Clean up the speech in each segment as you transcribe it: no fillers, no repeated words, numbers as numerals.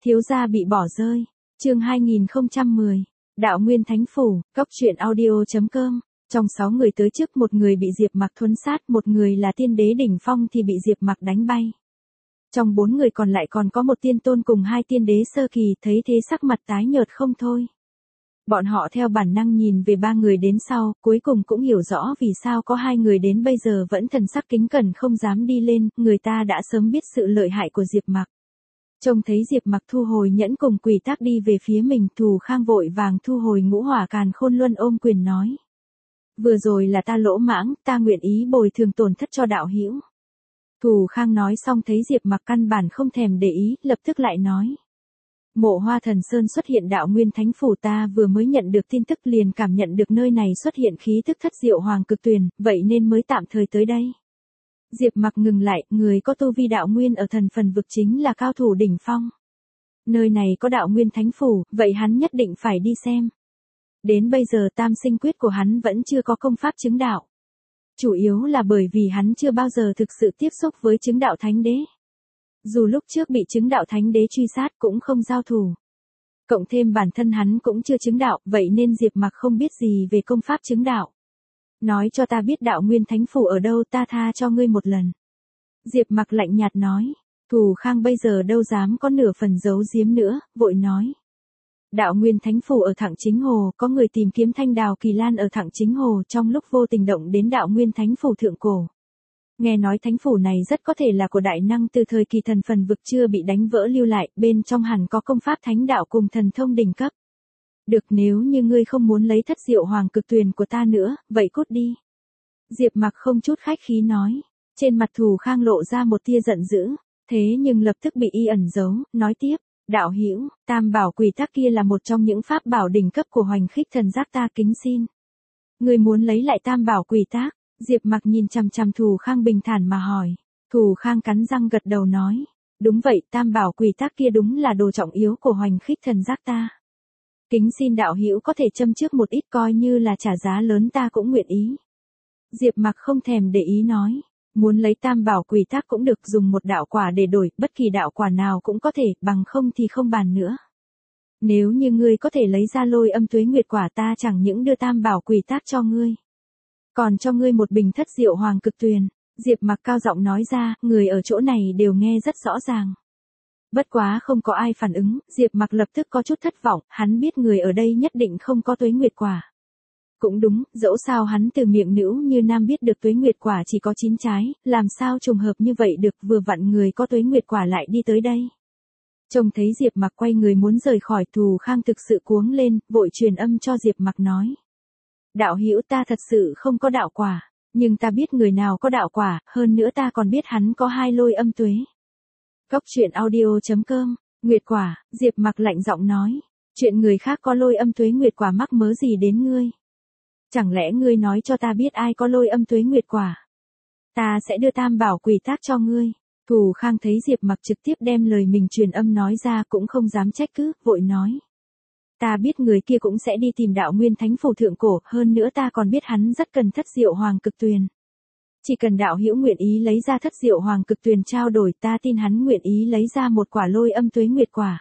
Thiếu gia bị bỏ rơi. Chương 2010. Đạo Nguyên Thánh Phủ, Cốc truyện audio.com. Trong 6 người tới trước, một người bị Diệp Mặc thuấn sát, một người là tiên đế đỉnh phong thì bị Diệp Mặc đánh bay. Trong 4 người còn lại còn có một tiên tôn cùng 2 tiên đế sơ kỳ, thấy thế sắc mặt tái nhợt không thôi. Bọn họ theo bản năng nhìn về 3 người đến sau, cuối cùng cũng hiểu rõ vì sao có 2 người đến bây giờ vẫn thần sắc kính cẩn không dám đi lên, người ta đã sớm biết sự lợi hại của Diệp Mặc. Trông thấy Diệp Mặc thu hồi nhẫn cùng quỷ tác đi về phía mình, Thù Khang vội vàng thu hồi ngũ hỏa càn khôn luân ôm quyền nói. Vừa rồi là ta lỗ mãng, ta nguyện ý bồi thường tổn thất cho đạo hữu. Thù Khang nói xong thấy Diệp Mặc căn bản không thèm để ý, lập tức lại nói. Mộ Hoa Thần Sơn xuất hiện Đạo Nguyên Thánh Phủ, ta vừa mới nhận được tin tức liền cảm nhận được nơi này xuất hiện khí thức thất diệu hoàng cực tuyền, vậy nên mới tạm thời tới đây. Diệp Mặc ngừng lại, người có tu vi đạo nguyên ở thần phần vực chính là cao thủ đỉnh phong. Nơi này có Đạo Nguyên Thánh Phủ, vậy hắn nhất định phải đi xem. Đến bây giờ tam sinh quyết của hắn vẫn chưa có công pháp chứng đạo. Chủ yếu là bởi vì hắn chưa bao giờ thực sự tiếp xúc với chứng đạo thánh đế. Dù lúc trước bị chứng đạo thánh đế truy sát cũng không giao thủ. Cộng thêm bản thân hắn cũng chưa chứng đạo, vậy nên Diệp Mặc không biết gì về công pháp chứng đạo. Nói cho ta biết Đạo Nguyên Thánh Phủ ở đâu, ta tha cho ngươi một lần. Diệp Mặc lạnh nhạt nói. Thù Khang bây giờ đâu dám có nửa phần giấu giếm nữa, vội nói. Đạo Nguyên Thánh Phủ ở Thẳng Chính Hồ, có người tìm kiếm Thanh Đào Kỳ Lan ở Thẳng Chính Hồ, trong lúc vô tình động đến Đạo Nguyên Thánh Phủ thượng cổ. Nghe nói thánh phủ này rất có thể là của đại năng từ thời kỳ thần phần vực chưa bị đánh vỡ lưu lại, bên trong hẳn có công pháp thánh đạo cùng thần thông đỉnh cấp. Được, nếu như ngươi không muốn lấy thất diệu hoàng cực tuyền của ta nữa, vậy cút đi. Diệp Mặc không chút khách khí nói. Trên mặt Thù Khang lộ ra một tia giận dữ, thế nhưng lập tức bị y ẩn giấu, nói tiếp. Đạo hữu, Tam Bảo Quỷ Tác kia là một trong những pháp bảo đỉnh cấp của Hoành Khích Thần Giác, ta kính xin. Ngươi muốn lấy lại Tam Bảo Quỷ Tác? Diệp Mặc nhìn chằm chằm Thù Khang bình thản mà hỏi. Thù Khang cắn răng gật đầu nói. Đúng vậy, Tam Bảo Quỷ Tác kia đúng là đồ trọng yếu của Hoành Khích Thần Giác ta. Kính xin đạo hữu có thể châm trước một ít, coi như là trả giá lớn ta cũng nguyện ý. Diệp Mặc không thèm để ý nói. Muốn lấy Tam Bảo Quỷ Tác cũng được, dùng một đạo quả để đổi, bất kỳ đạo quả nào cũng có thể, bằng không thì không bàn nữa. Nếu như ngươi có thể lấy ra Lôi Âm Tuế Nguyệt quả, ta chẳng những đưa Tam Bảo Quỷ Tác cho ngươi, còn cho ngươi một bình thất diệu hoàng cực tuyền. Diệp Mặc cao giọng nói ra, người ở chỗ này đều nghe rất rõ ràng. Bất quá không có ai phản ứng, Diệp Mặc lập tức có chút thất vọng, hắn biết người ở đây nhất định không có tuế nguyệt quả. Cũng đúng, dẫu sao hắn từ miệng nữ như nam biết được tuế nguyệt quả chỉ có 9 trái, làm sao trùng hợp như vậy được, vừa vặn người có tuế nguyệt quả lại đi tới đây. Trông thấy Diệp Mặc quay người muốn rời khỏi, Thù Khang thực sự cuống lên, vội truyền âm cho Diệp Mặc nói. Đạo hữu, ta thật sự không có đạo quả, nhưng ta biết người nào có đạo quả, hơn nữa ta còn biết hắn có 2 lôi âm tuế. Cốc truyện audio.com. Nguyệt quả, Diệp Mặc lạnh giọng nói. Chuyện người khác có lôi âm tuế nguyệt quả mắc mớ gì đến ngươi? Chẳng lẽ ngươi nói cho ta biết ai có lôi âm tuế nguyệt quả? Ta sẽ đưa Tam Bảo Quỷ Tác cho ngươi. Thù Khang thấy Diệp Mặc trực tiếp đem lời mình truyền âm nói ra cũng không dám trách cứ, vội nói. Ta biết người kia cũng sẽ đi tìm Đạo Nguyên Thánh Phủ thượng cổ, hơn nữa ta còn biết hắn rất cần thất diệu hoàng cực tuyền. Chỉ cần đạo hữu nguyện ý lấy ra thất diệu hoàng cực tuyền trao đổi, ta tin hắn nguyện ý lấy ra một quả lôi âm tuế nguyệt quả.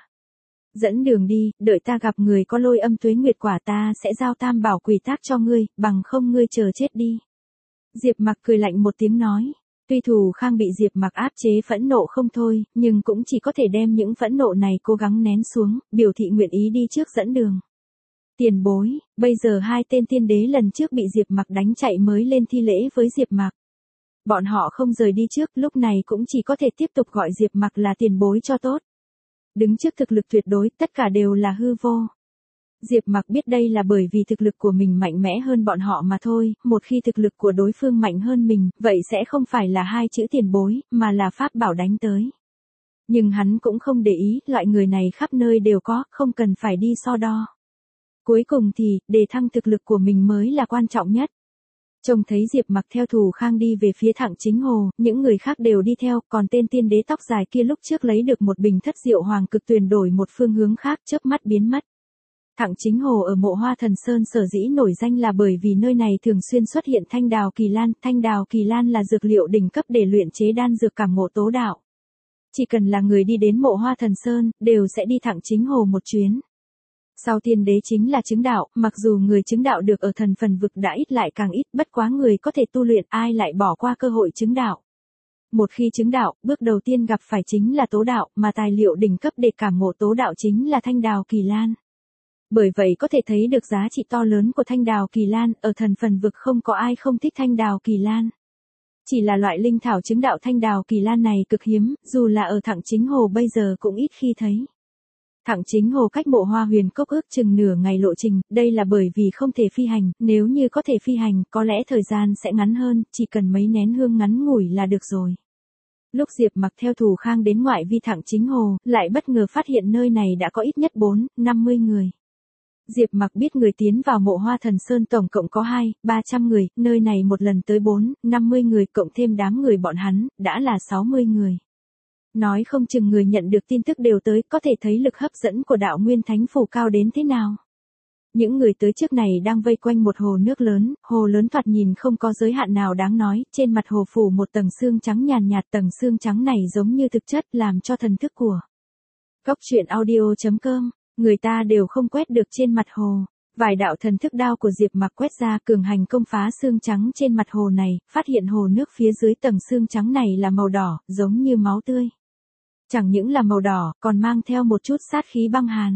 Dẫn đường đi, đợi ta gặp người có lôi âm tuế nguyệt quả ta sẽ giao Tam Bảo Quỷ Tác cho ngươi, bằng không ngươi chờ chết đi. Diệp Mặc cười lạnh một tiếng nói. Tuy Thù Khang bị Diệp Mặc áp chế phẫn nộ không thôi, nhưng cũng chỉ có thể đem những phẫn nộ này cố gắng nén xuống, biểu thị nguyện ý đi trước dẫn đường. Tiền bối, bây giờ 2 tên tiên đế lần trước bị Diệp Mặc đánh chạy mới lên thi lễ với Diệp Mặc. Bọn họ không rời đi trước, lúc này cũng chỉ có thể tiếp tục gọi Diệp Mặc là tiền bối cho tốt. Đứng trước thực lực tuyệt đối, tất cả đều là hư vô. Diệp Mặc biết đây là bởi vì thực lực của mình mạnh mẽ hơn bọn họ mà thôi, một khi thực lực của đối phương mạnh hơn mình, vậy sẽ không phải là 2 chữ tiền bối, mà là pháp bảo đánh tới. Nhưng hắn cũng không để ý, loại người này khắp nơi đều có, không cần phải đi so đo. Cuối cùng thì, đề thăng thực lực của mình mới là quan trọng nhất. Trông thấy Diệp Mặc theo Thù Khang đi về phía Thẳng Chính Hồ, những người khác đều đi theo, còn tên tiên đế tóc dài kia lúc trước lấy được một bình thất diệu hoàng cực tuyền đổi một phương hướng khác, chớp mắt biến mất. Thẳng Chính Hồ ở Mộ Hoa Thần Sơn sở dĩ nổi danh là bởi vì nơi này thường xuyên xuất hiện Thanh Đào Kỳ Lan là dược liệu đỉnh cấp để luyện chế đan dược cảm ngộ tố đạo. Chỉ cần là người đi đến mộ Hoa Thần Sơn, đều sẽ đi thẳng chính hồ một chuyến. Sau tiên đế chính là chứng đạo, mặc dù người chứng đạo được ở thần phần vực đã ít lại càng ít, bất quá người có thể tu luyện ai lại bỏ qua cơ hội chứng đạo. Một khi chứng đạo, bước đầu tiên gặp phải chính là tố đạo, mà tài liệu đỉnh cấp để cảm ngộ tố đạo chính là thanh đào kỳ lan. Bởi vậy có thể thấy được giá trị to lớn của thanh đào kỳ lan, ở thần phần vực không có ai không thích thanh đào kỳ lan. Chỉ là loại linh thảo chứng đạo thanh đào kỳ lan này cực hiếm, dù là ở Thẳng Chính Hồ bây giờ cũng ít khi thấy. Thẳng Chính Hồ cách mộ Hoa Huyền Cốc ước chừng nửa ngày lộ trình, đây là bởi vì không thể phi hành, nếu như có thể phi hành, có lẽ thời gian sẽ ngắn hơn, chỉ cần mấy nén hương ngắn ngủi là được rồi. Lúc Diệp Mặc theo Thù Khang đến ngoại vi Thẳng Chính Hồ, lại bất ngờ phát hiện nơi này đã có ít nhất 50 người. Diệp Mặc biết người tiến vào mộ Hoa Thần Sơn tổng cộng có 300 người, nơi này một lần tới 50 người cộng thêm đám người bọn hắn, đã là 60 người. Nói không chừng người nhận được tin tức đều tới, có thể thấy lực hấp dẫn của đạo Nguyên Thánh Phủ cao đến thế nào. Những người tới trước này đang vây quanh một hồ nước lớn, hồ lớn thoạt nhìn không có giới hạn nào đáng nói, trên mặt hồ phủ một tầng sương trắng nhàn nhạt, tầng sương trắng này giống như thực chất làm cho thần thức của Cốc Truyện Audio.com, người ta đều không quét được trên mặt hồ. Vài đạo thần thức đao của Diệp Mặc quét ra cường hành công phá sương trắng trên mặt hồ này, phát hiện hồ nước phía dưới tầng sương trắng này là màu đỏ, giống như máu tươi. Chẳng những là màu đỏ, còn mang theo một chút sát khí băng hàn.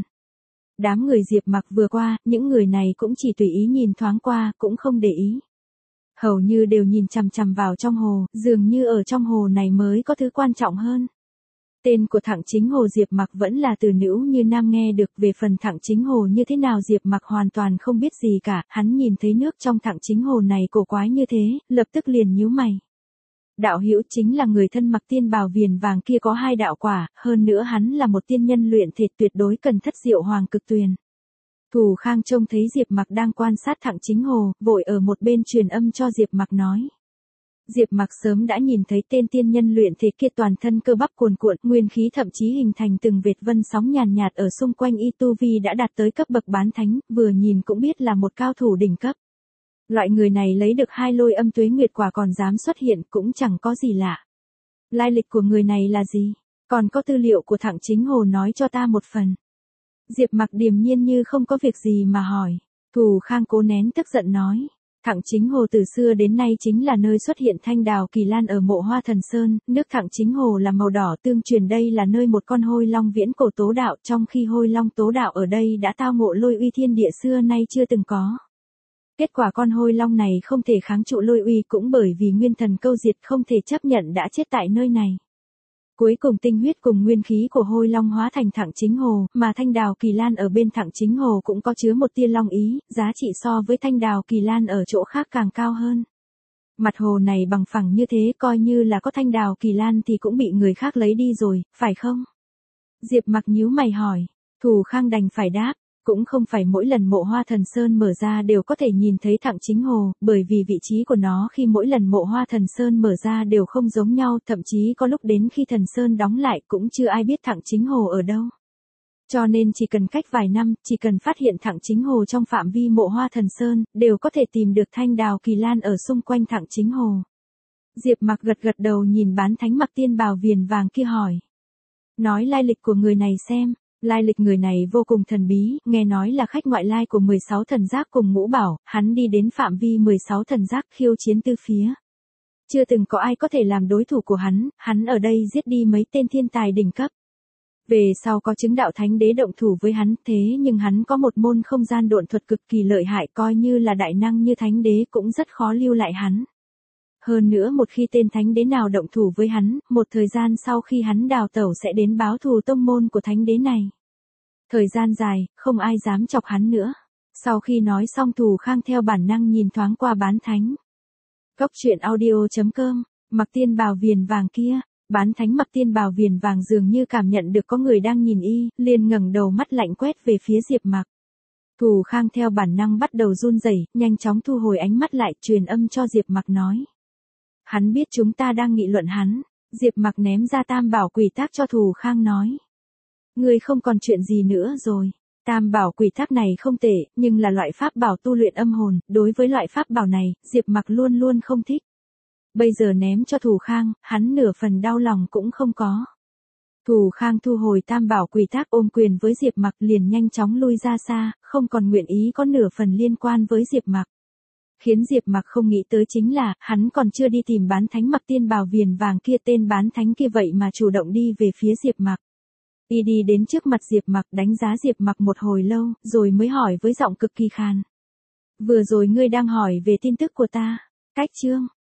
Đám người Diệp Mặc vừa qua, những người này cũng chỉ tùy ý nhìn thoáng qua, cũng không để ý. Hầu như đều nhìn chằm chằm vào trong hồ, dường như ở trong hồ này mới có thứ quan trọng hơn. Tên của Thẳng Chính Hồ Diệp Mặc vẫn là từ nữ như nam nghe được, về phần Thẳng Chính Hồ như thế nào Diệp Mặc hoàn toàn không biết gì cả, hắn nhìn thấy nước trong Thẳng Chính Hồ này cổ quái như thế, lập tức liền nhíu mày. Đạo hữu chính là người thân mặc tiên bào viền vàng kia có 2 đạo quả, hơn nữa hắn là một tiên nhân luyện thể tuyệt đối cần thất diệu hoàng cực tuyền. Thù Khang trông thấy Diệp Mặc đang quan sát Thẳng Chính Hồ, vội ở một bên truyền âm cho Diệp Mặc nói. Diệp Mặc sớm đã nhìn thấy tên tiên nhân luyện thể kia toàn thân cơ bắp cuồn cuộn, nguyên khí thậm chí hình thành từng vệt vân sóng nhàn nhạt ở xung quanh y tu vi đã đạt tới cấp bậc bán thánh, vừa nhìn cũng biết là một cao thủ đỉnh cấp. Loại người này lấy được 2 lôi âm tuế nguyệt quả còn dám xuất hiện cũng chẳng có gì lạ. Lai lịch của người này là gì? Còn có tư liệu của Thẳng Chính Hồ nói cho ta một phần. Diệp Mặc điềm nhiên như không có việc gì mà hỏi. Thù Khang cố nén tức giận nói. Thẳng Chính Hồ từ xưa đến nay chính là nơi xuất hiện thanh đào kỳ lan ở mộ Hoa Thần Sơn, nước Thẳng Chính Hồ là màu đỏ, tương truyền đây là nơi một con hôi long viễn cổ tố đạo, trong khi hôi long tố đạo ở đây đã tao ngộ lôi uy thiên địa xưa nay chưa từng có. Kết quả con hôi long này không thể kháng trụ lôi uy cũng bởi vì nguyên thần câu diệt không thể chấp nhận đã chết tại nơi này. Cuối cùng tinh huyết cùng nguyên khí của hôi long hóa thành Thẳng Chính Hồ, mà thanh đào kỳ lan ở bên Thẳng Chính Hồ cũng có chứa một tia long ý, giá trị so với thanh đào kỳ lan ở chỗ khác càng cao hơn. Mặt hồ này bằng phẳng như thế, coi như là có thanh đào kỳ lan thì cũng bị người khác lấy đi rồi, phải không? Diệp Mặc nhíu mày hỏi. Thù Khang đành phải đáp. Cũng không phải mỗi lần mộ Hoa Thần Sơn mở ra đều có thể nhìn thấy Thẳng Chính Hồ, bởi vì vị trí của nó khi mỗi lần mộ Hoa Thần Sơn mở ra đều không giống nhau, thậm chí có lúc đến khi Thần Sơn đóng lại cũng chưa ai biết Thẳng Chính Hồ ở đâu. Cho nên chỉ cần cách vài năm, chỉ cần phát hiện Thẳng Chính Hồ trong phạm vi mộ Hoa Thần Sơn, đều có thể tìm được thanh đào kỳ lan ở xung quanh Thẳng Chính Hồ. Diệp Mặc gật gật đầu nhìn bán thánh mặc tiên bào viền vàng kia hỏi. Nói lai lịch của người này xem. Lai lịch người này vô cùng thần bí, nghe nói là khách ngoại lai của 16 thần giác cùng Ngũ Bảo, hắn đi đến phạm vi 16 thần giác khiêu chiến tứ phía. Chưa từng có ai có thể làm đối thủ của hắn ở đây giết đi mấy tên thiên tài đỉnh cấp. Về sau có chứng đạo thánh đế động thủ với hắn, thế nhưng hắn có một môn không gian độn thuật cực kỳ lợi hại, coi như là đại năng như thánh đế cũng rất khó lưu lại hắn. Hơn nữa một khi tên thánh đế nào động thủ với hắn, một thời gian sau khi hắn đào tẩu sẽ đến báo thù tông môn của thánh đế này. Thời gian dài, không ai dám chọc hắn nữa. Sau khi nói xong Thù Khang theo bản năng nhìn thoáng qua bán thánh. Cốc Truyện Audio.com, mặc tiên bào viền vàng kia, bán thánh mặc tiên bào viền vàng dường như cảm nhận được có người đang nhìn y, liền ngẩng đầu mắt lạnh quét về phía Diệp Mặc. Thù Khang theo bản năng bắt đầu run rẩy, nhanh chóng thu hồi ánh mắt lại, truyền âm cho Diệp Mặc nói. Hắn biết chúng ta đang nghị luận hắn. Diệp Mặc ném ra tam bảo quỷ thác cho Thù Khang nói. Ngươi không còn chuyện gì nữa rồi. Tam bảo quỷ thác này không tệ, nhưng là loại pháp bảo tu luyện âm hồn, đối với loại pháp bảo này, Diệp Mặc luôn luôn không thích. Bây giờ ném cho Thù Khang, hắn nửa phần đau lòng cũng không có. Thủ Khang thu hồi tam bảo quỷ thác ôm quyền với Diệp Mặc liền nhanh chóng lui ra xa, không còn nguyện ý có nửa phần liên quan với Diệp Mặc. Khiến Diệp Mặc không nghĩ tới chính là, hắn còn chưa đi tìm bán thánh mặc tiên bào viền vàng kia, tên bán thánh kia vậy mà chủ động đi về phía Diệp Mặc. Y đi đến trước mặt Diệp Mặc đánh giá Diệp Mặc một hồi lâu, rồi mới hỏi với giọng cực kỳ khàn. Vừa rồi ngươi đang hỏi về tin tức của ta. Cách chương.